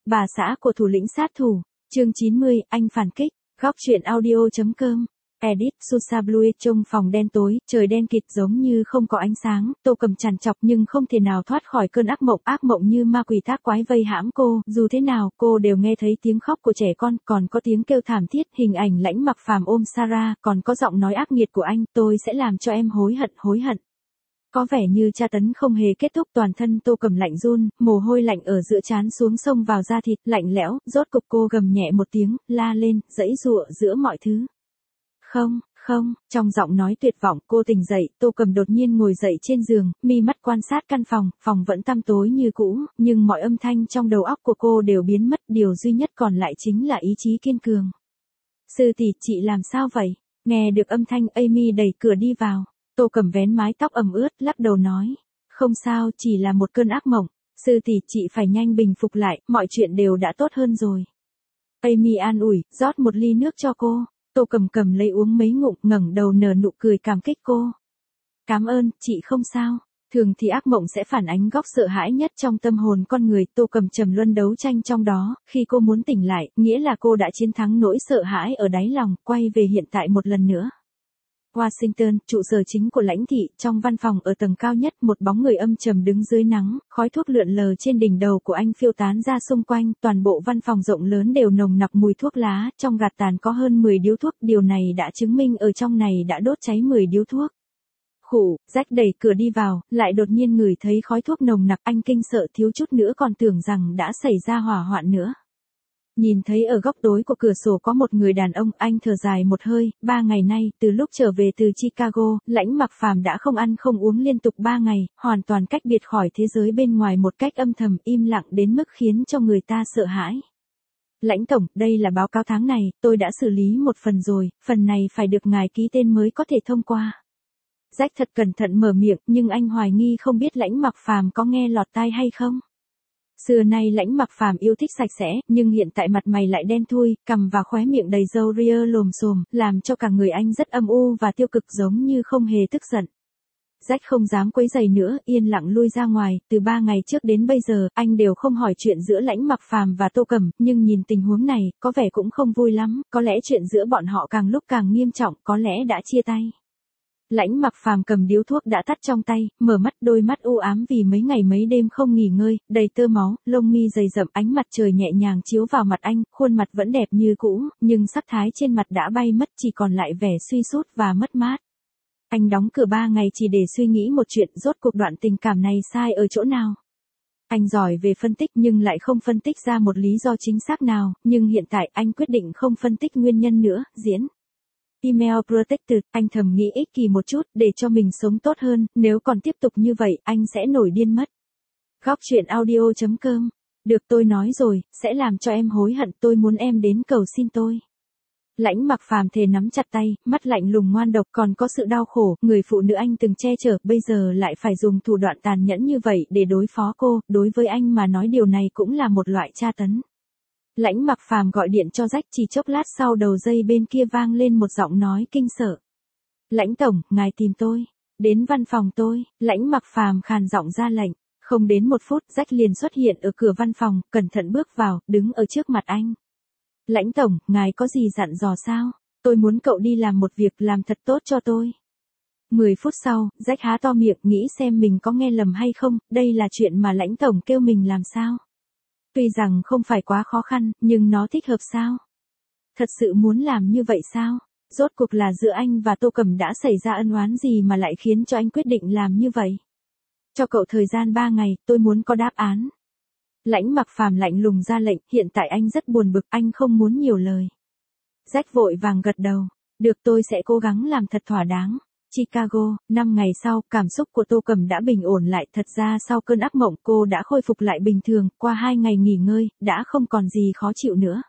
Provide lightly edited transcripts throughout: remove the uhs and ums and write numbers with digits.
bà xã của thủ lĩnh sát thủ. Chương 90, anh phản kích. Góc truyện audio.com. Edit Susablue. Trong phòng đen tối, trời đen kịt giống như không có ánh sáng, Tô Cầm trằn trọc nhưng không thể nào thoát khỏi cơn ác mộng như ma quỷ thác quái vây hãm cô, dù thế nào cô đều nghe thấy tiếng khóc của trẻ con, còn có tiếng kêu thảm thiết, hình ảnh Lãnh Mặc Phàm ôm Sarah, còn có giọng nói ác nghiệt của anh, tôi sẽ làm cho em hối hận. Có vẻ như tra tấn không hề kết thúc, toàn thân Tô Cầm lạnh run, mồ hôi lạnh ở giữa trán xuống xông vào da thịt, lạnh lẽo, rốt cục cô gầm nhẹ một tiếng, la lên, giãy giụa giữa mọi thứ. Không, trong giọng nói tuyệt vọng, cô tỉnh dậy, Tô Cầm đột nhiên ngồi dậy trên giường, mi mắt quan sát căn phòng vẫn tăm tối như cũ, nhưng mọi âm thanh trong đầu óc của cô đều biến mất, điều duy nhất còn lại chính là ý chí kiên cường. Sư tỷ, chị làm sao vậy? Nghe được âm thanh, Amy đẩy cửa đi vào. Tô Cầm vén mái tóc ẩm ướt, lắc đầu nói, không sao, chỉ là một cơn ác mộng. Sư tỷ, chị phải nhanh bình phục lại, mọi chuyện đều đã tốt hơn rồi. Amy an ủi, rót một ly nước cho cô. Tô Cầm cầm lấy uống mấy ngụm, ngẩng đầu nở nụ cười cảm kích cô. Cảm ơn, chị không sao. Thường thì ác mộng sẽ phản ánh góc sợ hãi nhất trong tâm hồn con người, Tô Cầm trầm luân đấu tranh trong đó, khi cô muốn tỉnh lại, nghĩa là cô đã chiến thắng nỗi sợ hãi ở đáy lòng, quay về hiện tại một lần nữa. Washington, trụ sở chính của lãnh thị, trong văn phòng ở tầng cao nhất, một bóng người âm trầm đứng dưới nắng, khói thuốc lượn lờ trên đỉnh đầu của anh phiêu tán ra xung quanh, toàn bộ văn phòng rộng lớn đều nồng nặc mùi thuốc lá, trong gạt tàn có hơn 10 điếu thuốc, điều này đã chứng minh ở trong này đã đốt cháy 10 điếu thuốc. Khủ, Jack đẩy cửa đi vào, lại đột nhiên ngửi thấy khói thuốc nồng nặc, anh kinh sợ thiếu chút nữa còn tưởng rằng đã xảy ra hỏa hoạn nữa. Nhìn thấy ở góc tối của cửa sổ có một người đàn ông, anh thở dài một hơi, 3 ngày nay, từ lúc trở về từ Chicago, Lãnh Mặc Phàm đã không ăn không uống liên tục 3 ngày, hoàn toàn cách biệt khỏi thế giới bên ngoài một cách âm thầm, im lặng đến mức khiến cho người ta sợ hãi. Lãnh tổng, đây là báo cáo tháng này, tôi đã xử lý một phần rồi, phần này phải được ngài ký tên mới có thể thông qua. Jack thật cẩn thận mở miệng, nhưng anh hoài nghi không biết Lãnh Mặc Phàm có nghe lọt tai hay không. Xưa nay Lãnh Mặc Phàm yêu thích sạch sẽ, nhưng hiện tại mặt mày lại đen thui, cằm và khóe miệng đầy râu ria lồm xồm, làm cho cả người anh rất âm u và tiêu cực giống như không hề tức giận. Jack không dám quấy rầy nữa, yên lặng lui ra ngoài, từ 3 ngày trước đến bây giờ, anh đều không hỏi chuyện giữa Lãnh Mặc Phàm và Tô Cầm, nhưng nhìn tình huống này, có vẻ cũng không vui lắm, có lẽ chuyện giữa bọn họ càng lúc càng nghiêm trọng, có lẽ đã chia tay. Lãnh Mặc Phàm cầm điếu thuốc đã tắt trong tay, mở mắt, đôi mắt u ám vì mấy ngày mấy đêm không nghỉ ngơi, đầy tơ máu, lông mi dày rậm, ánh mặt trời nhẹ nhàng chiếu vào mặt anh, khuôn mặt vẫn đẹp như cũ, nhưng sắc thái trên mặt đã bay mất, chỉ còn lại vẻ suy sút và mất mát. Anh đóng cửa 3 ngày chỉ để suy nghĩ một chuyện, rốt cuộc đoạn tình cảm này sai ở chỗ nào. Anh giỏi về phân tích nhưng lại không phân tích ra một lý do chính xác nào, nhưng hiện tại anh quyết định không phân tích nguyên nhân nữa, diễn. Email protected, anh thầm nghĩ ích kỷ một chút, để cho mình sống tốt hơn, nếu còn tiếp tục như vậy, anh sẽ nổi điên mất. Góc truyện audio.com. Được, tôi nói rồi, sẽ làm cho em hối hận, tôi muốn em đến cầu xin tôi. Lãnh Mặc Phàm thề nắm chặt tay, mắt lạnh lùng ngoan độc, còn có sự đau khổ, người phụ nữ anh từng che chở, bây giờ lại phải dùng thủ đoạn tàn nhẫn như vậy để đối phó cô, đối với anh mà nói điều này cũng là một loại tra tấn. Lãnh Mặc Phàm gọi điện cho Jack, chỉ chốc lát sau đầu dây bên kia vang lên một giọng nói kinh sợ. Lãnh tổng, ngài tìm tôi. Đến văn phòng tôi. Lãnh Mặc Phàm khàn giọng ra lệnh. Không đến 1 phút, Jack liền xuất hiện ở cửa văn phòng, cẩn thận bước vào, đứng ở trước mặt anh. Lãnh tổng, ngài có gì dặn dò sao? Tôi muốn cậu đi làm một việc, làm thật tốt cho tôi. 10 phút sau, Jack há to miệng, nghĩ xem mình có nghe lầm hay không, đây là chuyện mà lãnh tổng kêu mình làm sao? Tuy rằng không phải quá khó khăn, nhưng nó thích hợp sao? Thật sự muốn làm như vậy sao? Rốt cuộc là giữa anh và Tô Cầm đã xảy ra ân oán gì mà lại khiến cho anh quyết định làm như vậy? Cho cậu thời gian 3 ngày, tôi muốn có đáp án. Lãnh Mặc Phàm lạnh lùng ra lệnh, hiện tại anh rất buồn bực, anh không muốn nhiều lời. Jack vội vàng gật đầu. Được, tôi sẽ cố gắng làm thật thỏa đáng. Chicago, 5 ngày sau, cảm xúc của Tô Cầm đã bình ổn lại, thật ra sau cơn ác mộng cô đã khôi phục lại bình thường, qua 2 ngày nghỉ ngơi, đã không còn gì khó chịu nữa.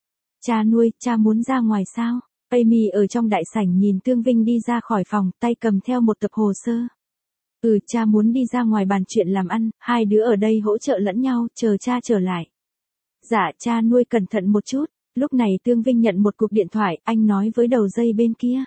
Cha nuôi, cha muốn ra ngoài sao? Amy ở trong đại sảnh nhìn Tương Vinh đi ra khỏi phòng, tay cầm theo một tập hồ sơ. Cha muốn đi ra ngoài bàn chuyện làm ăn, hai đứa ở đây hỗ trợ lẫn nhau, chờ cha trở lại. Dạ, cha nuôi cẩn thận một chút. Lúc này Tương Vinh nhận một cuộc điện thoại, anh nói với đầu dây bên kia.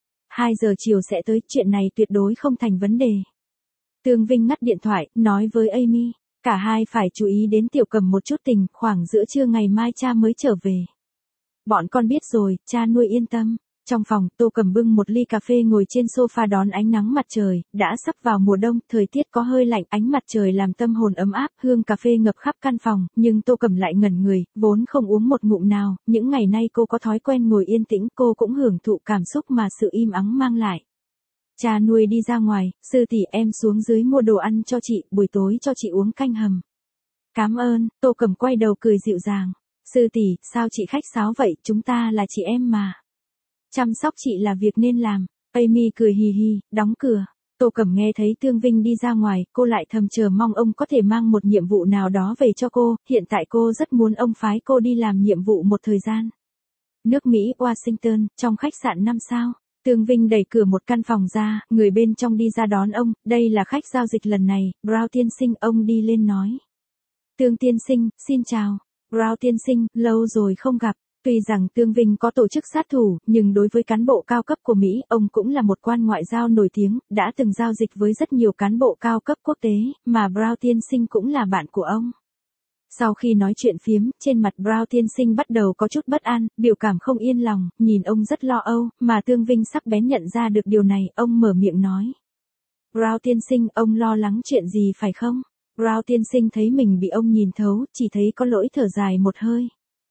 2 giờ chiều sẽ tới, chuyện này tuyệt đối không thành vấn đề. Tương Vinh ngắt điện thoại, nói với Amy. Cả hai phải chú ý đến Tiểu Cầm một chút tình, khoảng giữa trưa ngày mai cha mới trở về. Bọn con biết rồi, cha nuôi yên tâm. Trong phòng, Tô Cầm bưng một ly cà phê ngồi trên sofa đón ánh nắng mặt trời, đã sắp vào mùa đông, thời tiết có hơi lạnh, ánh mặt trời làm tâm hồn ấm áp, hương cà phê ngập khắp căn phòng, nhưng Tô Cầm lại ngẩn người, vốn không uống một ngụm nào, những ngày nay cô có thói quen ngồi yên tĩnh, cô cũng hưởng thụ cảm xúc mà sự im ắng mang lại. Cha nuôi đi ra ngoài, sư tỷ em xuống dưới mua đồ ăn cho chị, buổi tối cho chị uống canh hầm. Cảm ơn, Tô Cầm quay đầu cười dịu dàng. Sư tỷ, sao chị khách sáo vậy, chúng ta là chị em mà. Chăm sóc chị là việc nên làm. Amy cười hì hì, đóng cửa. Tô Cầm nghe thấy Tương Vinh đi ra ngoài, cô lại thầm chờ mong ông có thể mang một nhiệm vụ nào đó về cho cô, hiện tại cô rất muốn ông phái cô đi làm nhiệm vụ một thời gian. Nước Mỹ, Washington, trong khách sạn 5 sao. Tương Vinh đẩy cửa một căn phòng ra, người bên trong đi ra đón ông, đây là khách giao dịch lần này, Brown tiên sinh, ông đi lên nói. Tương tiên sinh, xin chào. Brown tiên sinh, lâu rồi không gặp. Tuy rằng Tương Vinh có tổ chức sát thủ, nhưng đối với cán bộ cao cấp của Mỹ, ông cũng là một quan ngoại giao nổi tiếng, đã từng giao dịch với rất nhiều cán bộ cao cấp quốc tế, mà Brown tiên sinh cũng là bạn của ông. Sau khi nói chuyện phiếm, trên mặt Brown tiên sinh bắt đầu có chút bất an, biểu cảm không yên lòng, nhìn ông rất lo âu, mà Tương Vinh sắc bén nhận ra được điều này, ông mở miệng nói. Brown tiên sinh, ông lo lắng chuyện gì phải không? Brown tiên sinh thấy mình bị ông nhìn thấu, chỉ thấy có lỗi thở dài một hơi.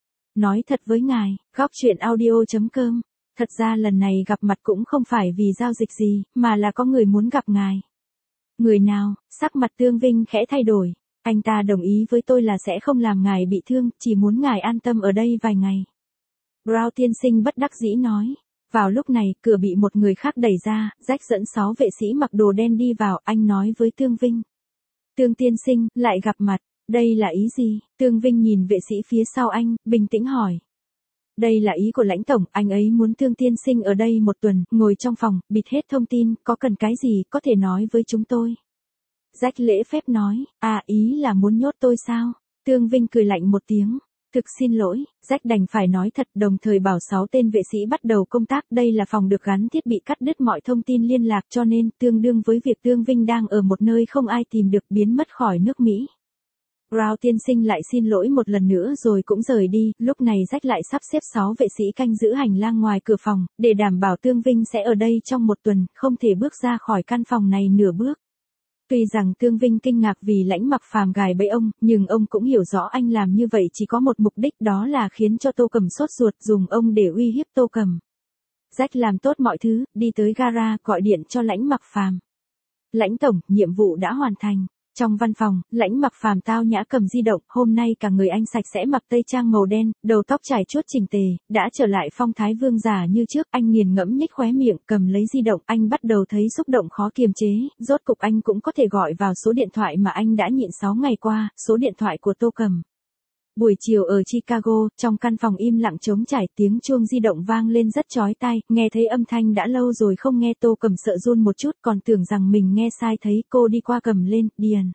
Nói thật với ngài, góc chuyện audio.com, thật ra lần này gặp mặt cũng không phải vì giao dịch gì, mà là có người muốn gặp ngài. Người nào? Sắc mặt Tương Vinh khẽ thay đổi. Anh ta đồng ý với tôi là sẽ không làm ngài bị thương, chỉ muốn ngài an tâm ở đây vài ngày. Brown tiên sinh bất đắc dĩ nói. Vào lúc này, cửa bị một người khác đẩy ra, Jack dẫn 6 vệ sĩ mặc đồ đen đi vào, anh nói với Tương Vinh. Tương tiên sinh, lại gặp mặt. Đây là ý gì? Tương Vinh nhìn vệ sĩ phía sau anh, bình tĩnh hỏi. Đây là ý của lãnh tổng, anh ấy muốn Tương tiên sinh ở đây một tuần, ngồi trong phòng, bịt hết thông tin, có cần cái gì, có thể nói với chúng tôi. Jack lễ phép nói, ý là muốn nhốt tôi sao? Tương Vinh cười lạnh một tiếng. Thực xin lỗi, Jack đành phải nói thật, đồng thời bảo 6 tên vệ sĩ bắt đầu công tác, đây là phòng được gắn thiết bị cắt đứt mọi thông tin liên lạc cho nên, tương đương với việc Tương Vinh đang ở một nơi không ai tìm được biến mất khỏi nước Mỹ. Brown tiên sinh lại xin lỗi một lần nữa rồi cũng rời đi, lúc này Jack lại sắp xếp 6 vệ sĩ canh giữ hành lang ngoài cửa phòng, để đảm bảo Tương Vinh sẽ ở đây trong một tuần, không thể bước ra khỏi căn phòng này nửa bước. Tuy rằng Tương Vinh kinh ngạc vì Lãnh Mặc Phàm gài bẫy ông, nhưng ông cũng hiểu rõ anh làm như vậy chỉ có một mục đích, đó là khiến cho Tô Cầm sốt ruột, dùng ông để uy hiếp Tô Cầm. Jack làm tốt mọi thứ, đi tới gara, gọi điện cho Lãnh Mặc Phàm. Lãnh tổng, nhiệm vụ đã hoàn thành. Trong văn phòng, Lãnh Mặc Phàm tao nhã cầm di động, hôm nay cả người anh sạch sẽ, mặc tây trang màu đen, đầu tóc trải chuốt chỉnh tề, đã trở lại phong thái vương giả như trước, anh nghiền ngẫm nhếch khóe miệng, cầm lấy di động, anh bắt đầu thấy xúc động khó kiềm chế, rốt cục anh cũng có thể gọi vào số điện thoại mà anh đã nhịn 6 ngày qua, số điện thoại của Tô Cầm. Buổi chiều ở Chicago, trong căn phòng im lặng trống trải, tiếng chuông di động vang lên rất chói tai, nghe thấy âm thanh đã lâu rồi không nghe, Tô Cầm sợ run một chút, còn tưởng rằng mình nghe sai, thấy cô đi qua cầm lên, điền.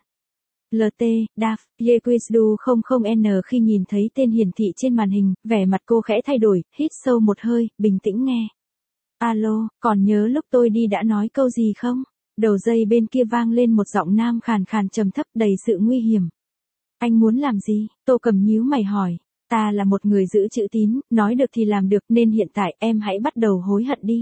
LT, DAF, Yequisdu 00N. Khi nhìn thấy tên hiển thị trên màn hình, vẻ mặt cô khẽ thay đổi, hít sâu một hơi, bình tĩnh nghe. Alo, còn nhớ lúc tôi đi đã nói câu gì không? Đầu dây bên kia vang lên một giọng nam khàn khàn trầm thấp đầy sự nguy hiểm. Anh muốn làm gì? Tô Cầm nhíu mày hỏi. Ta là một người giữ chữ tín, nói được thì làm được, nên hiện tại em hãy bắt đầu hối hận đi.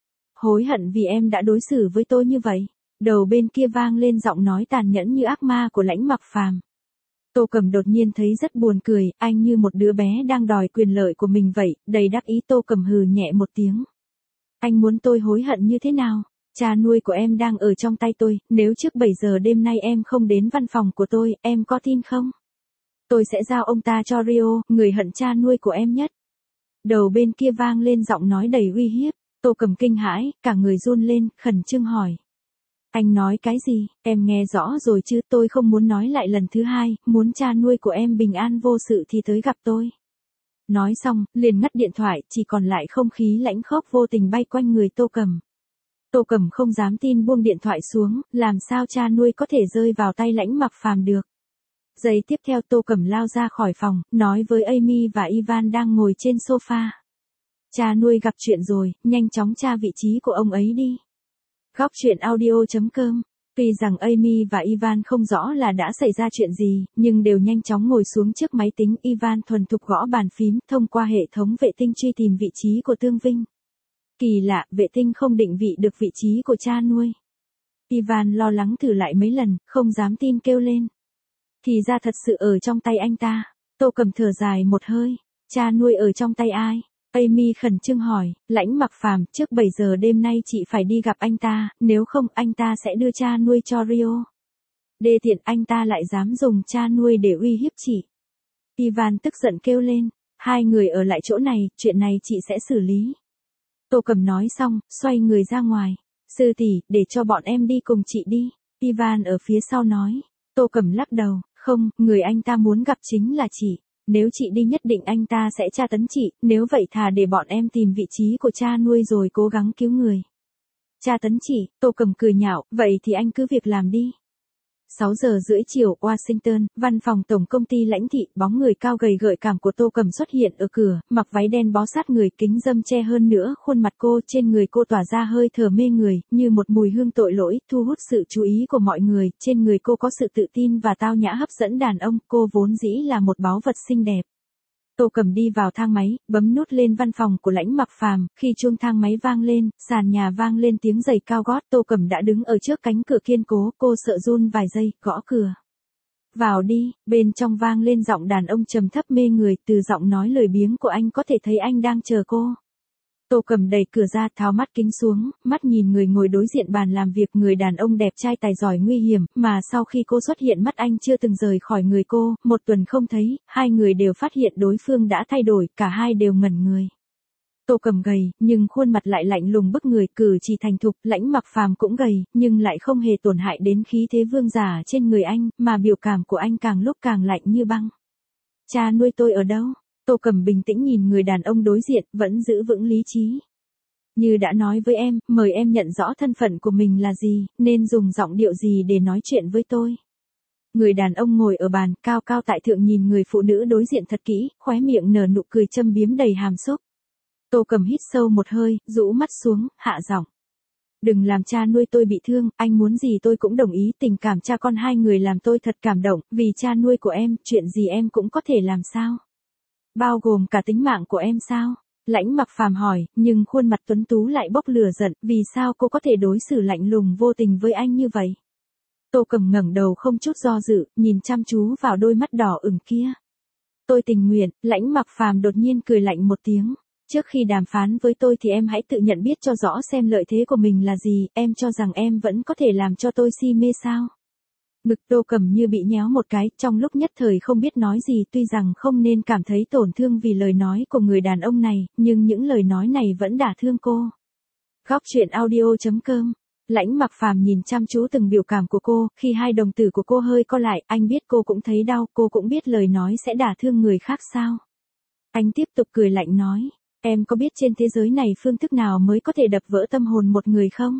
Hối hận vì em đã đối xử với tôi như vậy. Đầu bên kia vang lên giọng nói tàn nhẫn như ác ma của Lãnh Mặc Phàm. Tô Cầm đột nhiên thấy rất buồn cười, anh như một đứa bé đang đòi quyền lợi của mình vậy, đầy đắc ý. Tô Cầm hừ nhẹ một tiếng. Anh muốn tôi hối hận như thế nào? Cha nuôi của em đang ở trong tay tôi, nếu trước 7 giờ đêm nay em không đến văn phòng của tôi, em có tin không? Tôi sẽ giao ông ta cho Rio, người hận cha nuôi của em nhất. Đầu bên kia vang lên giọng nói đầy uy hiếp. Tô Cầm kinh hãi, cả người run lên, khẩn trương hỏi. Anh nói cái gì? Em nghe rõ rồi chứ, tôi không muốn nói lại lần thứ hai, muốn cha nuôi của em bình an vô sự thì tới gặp tôi. Nói xong, liền ngắt điện thoại, chỉ còn lại không khí lãnh khốc vô tình bay quanh người Tô Cầm. Tô Cầm không dám tin, buông điện thoại xuống, làm sao cha nuôi có thể rơi vào tay Lãnh Mặc Phàm được. Giây tiếp theo Tô Cầm lao ra khỏi phòng, nói với Amy và Ivan đang ngồi trên sofa. Cha nuôi gặp chuyện rồi, nhanh chóng tra vị trí của ông ấy đi. Góc chuyện audio.com Tuy rằng Amy và Ivan không rõ là đã xảy ra chuyện gì, nhưng đều nhanh chóng ngồi xuống trước máy tính. Ivan thuần thục gõ bàn phím, thông qua hệ thống vệ tinh truy tìm vị trí của Tương Vinh. Kỳ lạ, vệ tinh không định vị được vị trí của cha nuôi. Ivan lo lắng thử lại mấy lần, không dám tin kêu lên. Thì ra thật sự ở trong tay anh ta. Tô Cầm thở dài một hơi. Cha nuôi ở trong tay ai? Amy khẩn trương hỏi. Lãnh Mặc Phàm, trước 7 giờ đêm nay chị phải đi gặp anh ta, nếu không anh ta sẽ đưa cha nuôi cho Rio. Đê tiện, anh ta lại dám dùng cha nuôi để uy hiếp chị. Ivan tức giận kêu lên. Hai người ở lại chỗ này, chuyện này chị sẽ xử lý. Tô Cầm nói xong, xoay người ra ngoài. Sư tỷ, để cho bọn em đi cùng chị đi. Ivan ở phía sau nói. Tô Cầm lắc đầu. Không, người anh ta muốn gặp chính là chị. Nếu chị đi nhất định anh ta sẽ tra tấn chị, nếu vậy thà để bọn em tìm vị trí của cha nuôi rồi cố gắng cứu người. Tra tấn chị, Tô Cầm cười nhạo, vậy thì anh cứ việc làm đi. 6 giờ rưỡi chiều, Washington, văn phòng tổng công ty Lãnh Thị, bóng người cao gầy gợi cảm của Tô Cầm xuất hiện ở cửa, mặc váy đen bó sát người, kính râm che hơn nữa khuôn mặt cô, trên người cô tỏa ra hơi thở mê người, như một mùi hương tội lỗi, thu hút sự chú ý của mọi người, trên người cô có sự tự tin và tao nhã hấp dẫn đàn ông, cô vốn dĩ là một báu vật xinh đẹp. Tô Cầm đi vào thang máy, bấm nút lên văn phòng của Lãnh Mặc Phàm, khi chuông thang máy vang lên, sàn nhà vang lên tiếng giày cao gót, Tô Cầm đã đứng ở trước cánh cửa kiên cố, cô sợ run vài giây, gõ cửa. Vào đi, bên trong vang lên giọng đàn ông trầm thấp mê người, từ giọng nói lười biếng của anh có thể thấy anh đang chờ cô. Tô Cầm đẩy cửa ra, tháo mắt kính xuống, mắt nhìn người ngồi đối diện bàn làm việc, người đàn ông đẹp trai tài giỏi nguy hiểm, mà sau khi cô xuất hiện mắt anh chưa từng rời khỏi người cô, 1 tuần không thấy, hai người đều phát hiện đối phương đã thay đổi, cả hai đều ngẩn người. Tô Cầm gầy, nhưng khuôn mặt lại lạnh lùng bức người, cử chỉ thành thục, Lãnh Mặc Phàm cũng gầy, nhưng lại không hề tổn hại đến khí thế vương giả trên người anh, mà biểu cảm của anh càng lúc càng lạnh như băng. Cha nuôi tôi ở đâu? Tô Cầm bình tĩnh nhìn người đàn ông đối diện, vẫn giữ vững lý trí. Như đã nói với em, mời em nhận rõ thân phận của mình là gì, nên dùng giọng điệu gì để nói chuyện với tôi. Người đàn ông ngồi ở bàn, cao cao tại thượng nhìn người phụ nữ đối diện thật kỹ, khóe miệng nở nụ cười châm biếm đầy hàm xúc. Tô Cầm hít sâu một hơi, rũ mắt xuống, hạ giọng. Đừng làm cha nuôi tôi bị thương, anh muốn gì tôi cũng đồng ý, tình cảm cha con hai người làm tôi thật cảm động, vì cha nuôi của em, chuyện gì em cũng có thể làm sao? Bao gồm cả tính mạng của em sao? Lãnh Mặc Phàm hỏi, nhưng khuôn mặt tuấn tú lại bốc lửa giận, vì sao cô có thể đối xử lạnh lùng vô tình với anh như vậy? Tô Cầm ngẩng đầu không chút do dự, nhìn chăm chú vào đôi mắt đỏ ửng kia. Tôi tình nguyện, Lãnh Mặc Phàm đột nhiên cười lạnh một tiếng. Trước khi đàm phán với tôi thì em hãy tự nhận biết cho rõ xem lợi thế của mình là gì, em cho rằng em vẫn có thể làm cho tôi si mê sao? Ngực Tô Cầm như bị nhéo một cái, trong lúc nhất thời không biết nói gì, tuy rằng không nên cảm thấy tổn thương vì lời nói của người đàn ông này, nhưng những lời nói này vẫn đả thương cô. Góc truyện audio.com. Lãnh Mặc Phàm nhìn chăm chú từng biểu cảm của cô, khi hai đồng tử của cô hơi co lại, anh biết cô cũng thấy đau, cô cũng biết lời nói sẽ đả thương người khác sao? Anh tiếp tục cười lạnh nói, em có biết trên thế giới này phương thức nào mới có thể đập vỡ tâm hồn một người không?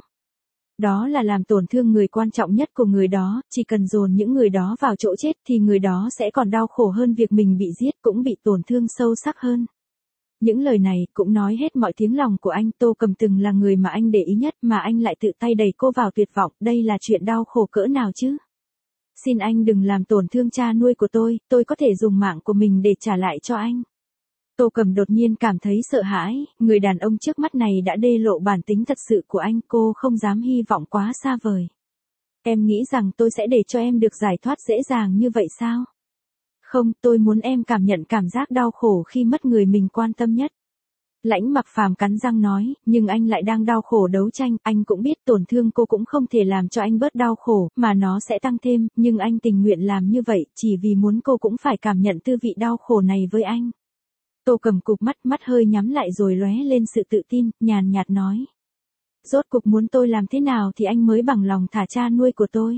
Đó là làm tổn thương người quan trọng nhất của người đó, chỉ cần dồn những người đó vào chỗ chết thì người đó sẽ còn đau khổ hơn việc mình bị giết, cũng bị tổn thương sâu sắc hơn. Những lời này cũng nói hết mọi tiếng lòng của anh. Tô Cầm từng là người mà anh để ý nhất, mà anh lại tự tay đẩy cô vào tuyệt vọng, đây là chuyện đau khổ cỡ nào chứ? Xin anh đừng làm tổn thương cha nuôi của tôi có thể dùng mạng của mình để trả lại cho anh. Tô Cầm đột nhiên cảm thấy sợ hãi, người đàn ông trước mắt này đã đê lộ bản tính thật sự của anh, cô không dám hy vọng quá xa vời. Em nghĩ rằng tôi sẽ để cho em được giải thoát dễ dàng như vậy sao? Không, tôi muốn em cảm nhận cảm giác đau khổ khi mất người mình quan tâm nhất. Lãnh Mặc Phàm cắn răng nói, nhưng anh lại đang đau khổ đấu tranh, anh cũng biết tổn thương cô cũng không thể làm cho anh bớt đau khổ, mà nó sẽ tăng thêm, nhưng anh tình nguyện làm như vậy, chỉ vì muốn cô cũng phải cảm nhận tư vị đau khổ này với anh. Tô Cầm cụp mắt, mắt hơi nhắm lại rồi lóe lên sự tự tin, nhàn nhạt nói. Rốt cuộc muốn tôi làm thế nào thì anh mới bằng lòng thả cha nuôi của tôi?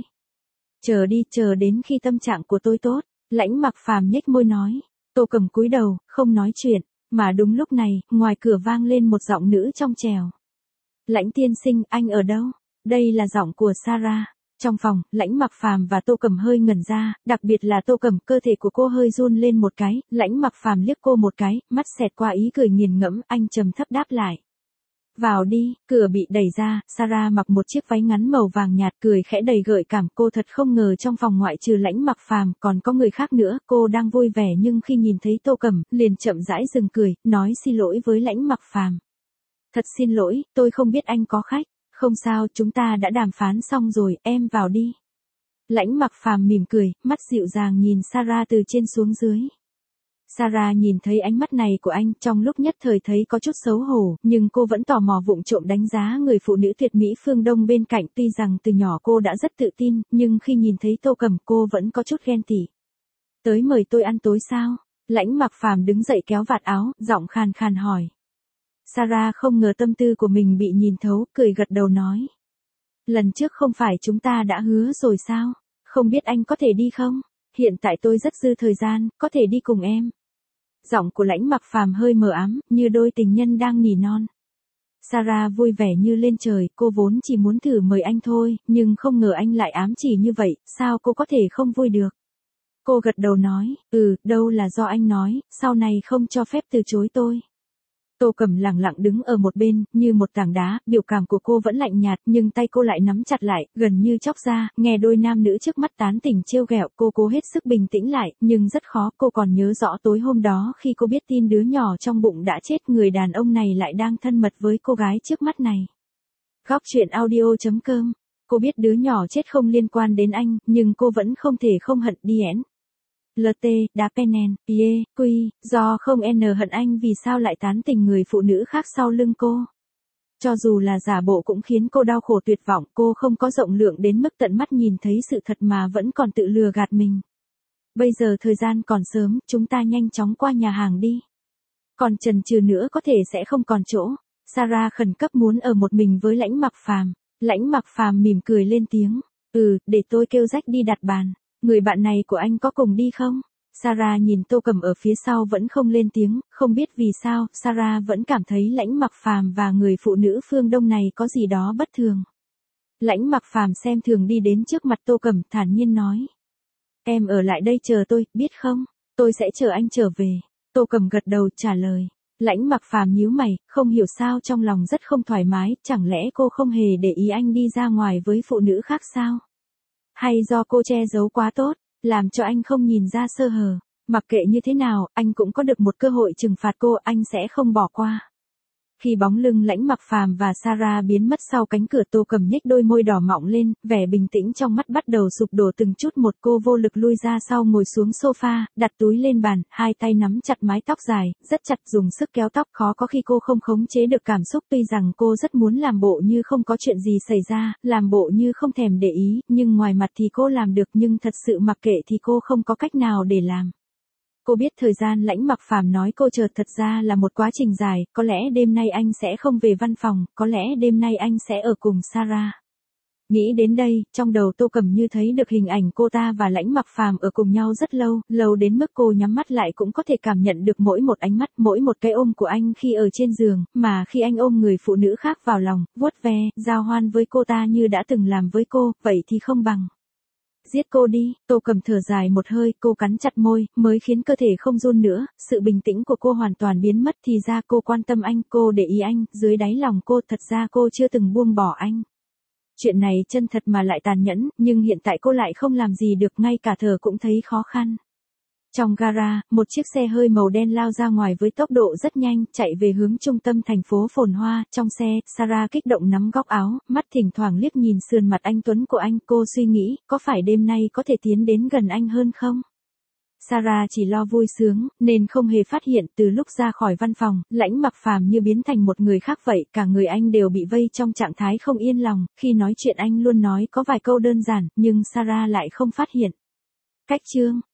Chờ đi, chờ đến khi tâm trạng của tôi tốt. Lãnh Mặc Phàm nhếch môi nói. Tô Cầm cúi đầu, không nói chuyện, mà đúng lúc này, ngoài cửa vang lên một giọng nữ trong trẻo. Lãnh tiên sinh, anh ở đâu? Đây là giọng của Sarah. Trong phòng, Lãnh Mặc Phàm và Tô Cầm hơi ngẩn ra, đặc biệt là Tô Cầm, cơ thể của cô hơi run lên một cái, Lãnh Mặc Phàm liếc cô một cái, mắt xẹt qua ý cười nghiền ngẫm, anh trầm thấp đáp lại. Vào đi, cửa bị đẩy ra, Sarah mặc một chiếc váy ngắn màu vàng nhạt cười khẽ đầy gợi cảm. Cô thật không ngờ trong phòng ngoại trừ Lãnh Mặc Phàm còn có người khác nữa. Cô đang vui vẻ nhưng khi nhìn thấy Tô Cẩm, liền chậm rãi dừng cười, nói xin lỗi với Lãnh Mặc Phàm. Thật xin lỗi, tôi không biết anh có khách. Không sao, chúng ta đã đàm phán xong rồi, em vào đi. Lãnh Mặc Phàm mỉm cười, mắt dịu dàng nhìn Sarah từ trên xuống dưới. Sarah nhìn thấy ánh mắt này của anh, trong lúc nhất thời thấy có chút xấu hổ, nhưng cô vẫn tò mò vụng trộm đánh giá người phụ nữ tuyệt mỹ phương Đông bên cạnh. Tuy rằng từ nhỏ cô đã rất tự tin, nhưng khi nhìn thấy Tô Cẩm cô vẫn có chút ghen tị. Tới mời tôi ăn tối sao? Lãnh Mặc Phàm đứng dậy kéo vạt áo, giọng khàn khàn hỏi. Sarah không ngờ tâm tư của mình bị nhìn thấu, cười gật đầu nói. Lần trước không phải chúng ta đã hứa rồi sao? Không biết anh có thể đi không? Hiện tại tôi rất dư thời gian, có thể đi cùng em. Giọng của Lãnh Mặc Phàm hơi mờ ám, như đôi tình nhân đang nỉ non. Sarah vui vẻ như lên trời, cô vốn chỉ muốn thử mời anh thôi, nhưng không ngờ anh lại ám chỉ như vậy, sao cô có thể không vui được? Cô gật đầu nói, đâu là do anh nói, sau này không cho phép từ chối tôi. Tô Cẩm lặng lặng đứng ở một bên, như một tảng đá, biểu cảm của cô vẫn lạnh nhạt, nhưng tay cô lại nắm chặt lại, gần như chóc ra. Nghe đôi nam nữ trước mắt tán tỉnh trêu ghẹo, cô cố hết sức bình tĩnh lại, nhưng rất khó. Cô còn nhớ rõ tối hôm đó khi cô biết tin đứa nhỏ trong bụng đã chết, người đàn ông này lại đang thân mật với cô gái trước mắt này. Góc truyện audio.com. Cô biết đứa nhỏ chết không liên quan đến anh, nhưng cô vẫn không thể không hận Dien. LT, đá penen, pie, quy, do không hận anh vì sao lại tán tỉnh người phụ nữ khác sau lưng cô. Cho dù là giả bộ cũng khiến cô đau khổ tuyệt vọng, cô không có rộng lượng đến mức tận mắt nhìn thấy sự thật mà vẫn còn tự lừa gạt mình. Bây giờ thời gian còn sớm, chúng ta nhanh chóng qua nhà hàng đi. Còn chần chừ nữa có thể sẽ không còn chỗ. Sarah khẩn cấp muốn ở một mình với Lãnh Mặc Phàm. Lãnh Mặc Phàm mỉm cười lên tiếng. Để tôi kêu Jack đi đặt bàn. Người bạn này của anh có cùng đi không? Sarah nhìn Tô Cẩm ở phía sau vẫn không lên tiếng, không biết vì sao, Sarah vẫn cảm thấy Lãnh Mặc Phàm và người phụ nữ phương Đông này có gì đó bất thường. Lãnh Mặc Phàm xem thường đi đến trước mặt Tô Cẩm, thản nhiên nói. Em ở lại đây chờ tôi, biết không? Tôi sẽ chờ anh trở về. Tô Cẩm gật đầu trả lời. Lãnh Mặc Phàm nhíu mày, không hiểu sao trong lòng rất không thoải mái, chẳng lẽ cô không hề để ý anh đi ra ngoài với phụ nữ khác sao? Hay do cô che giấu quá tốt, làm cho anh không nhìn ra sơ hở. Mặc kệ như thế nào, anh cũng có được một cơ hội trừng phạt cô, anh sẽ không bỏ qua. Khi bóng lưng Lãnh Mặc Phàm và Sarah biến mất sau cánh cửa, Tô Cẩm nhếch đôi môi đỏ mọng lên, vẻ bình tĩnh trong mắt bắt đầu sụp đổ từng chút một. Cô vô lực lui ra sau, ngồi xuống sofa, đặt túi lên bàn, hai tay nắm chặt mái tóc dài, rất chặt, dùng sức kéo tóc. Khó có khi cô không khống chế được cảm xúc. Tuy rằng cô rất muốn làm bộ như không có chuyện gì xảy ra, làm bộ như không thèm để ý, nhưng ngoài mặt thì cô làm được, nhưng thật sự mặc kệ thì cô không có cách nào để làm. Cô biết thời gian Lãnh Mặc Phàm nói cô chờ thật ra là một quá trình dài, có lẽ đêm nay anh sẽ không về văn phòng, có lẽ đêm nay anh sẽ ở cùng Sarah. Nghĩ đến đây, trong đầu Tô Cẩm như thấy được hình ảnh cô ta và Lãnh Mặc Phàm ở cùng nhau rất lâu, lâu đến mức cô nhắm mắt lại cũng có thể cảm nhận được mỗi một ánh mắt, mỗi một cái ôm của anh khi ở trên giường, mà khi anh ôm người phụ nữ khác vào lòng, vuốt ve, giao hoan với cô ta như đã từng làm với cô, vậy thì không bằng. Giết cô đi. Tô Cẩm thở dài một hơi, cô cắn chặt môi, mới khiến cơ thể không run nữa, sự bình tĩnh của cô hoàn toàn biến mất. Thì ra cô quan tâm anh, cô để ý anh, dưới đáy lòng cô thật ra cô chưa từng buông bỏ anh. Chuyện này chân thật mà lại tàn nhẫn, nhưng hiện tại cô lại không làm gì được, ngay cả thở cũng thấy khó khăn. Trong gara, một chiếc xe hơi màu đen lao ra ngoài với tốc độ rất nhanh, chạy về hướng trung tâm thành phố phồn hoa. Trong xe, Sarah kích động nắm góc áo, mắt thỉnh thoảng liếc nhìn sườn mặt anh tuấn của anh. Cô suy nghĩ, có phải đêm nay có thể tiến đến gần anh hơn không? Sarah chỉ lo vui sướng, nên không hề phát hiện. Từ lúc ra khỏi văn phòng, Lãnh Mặc Phàm như biến thành một người khác vậy, cả người anh đều bị vây trong trạng thái không yên lòng. Khi nói chuyện anh luôn nói có vài câu đơn giản, nhưng Sarah lại không phát hiện. Cách chương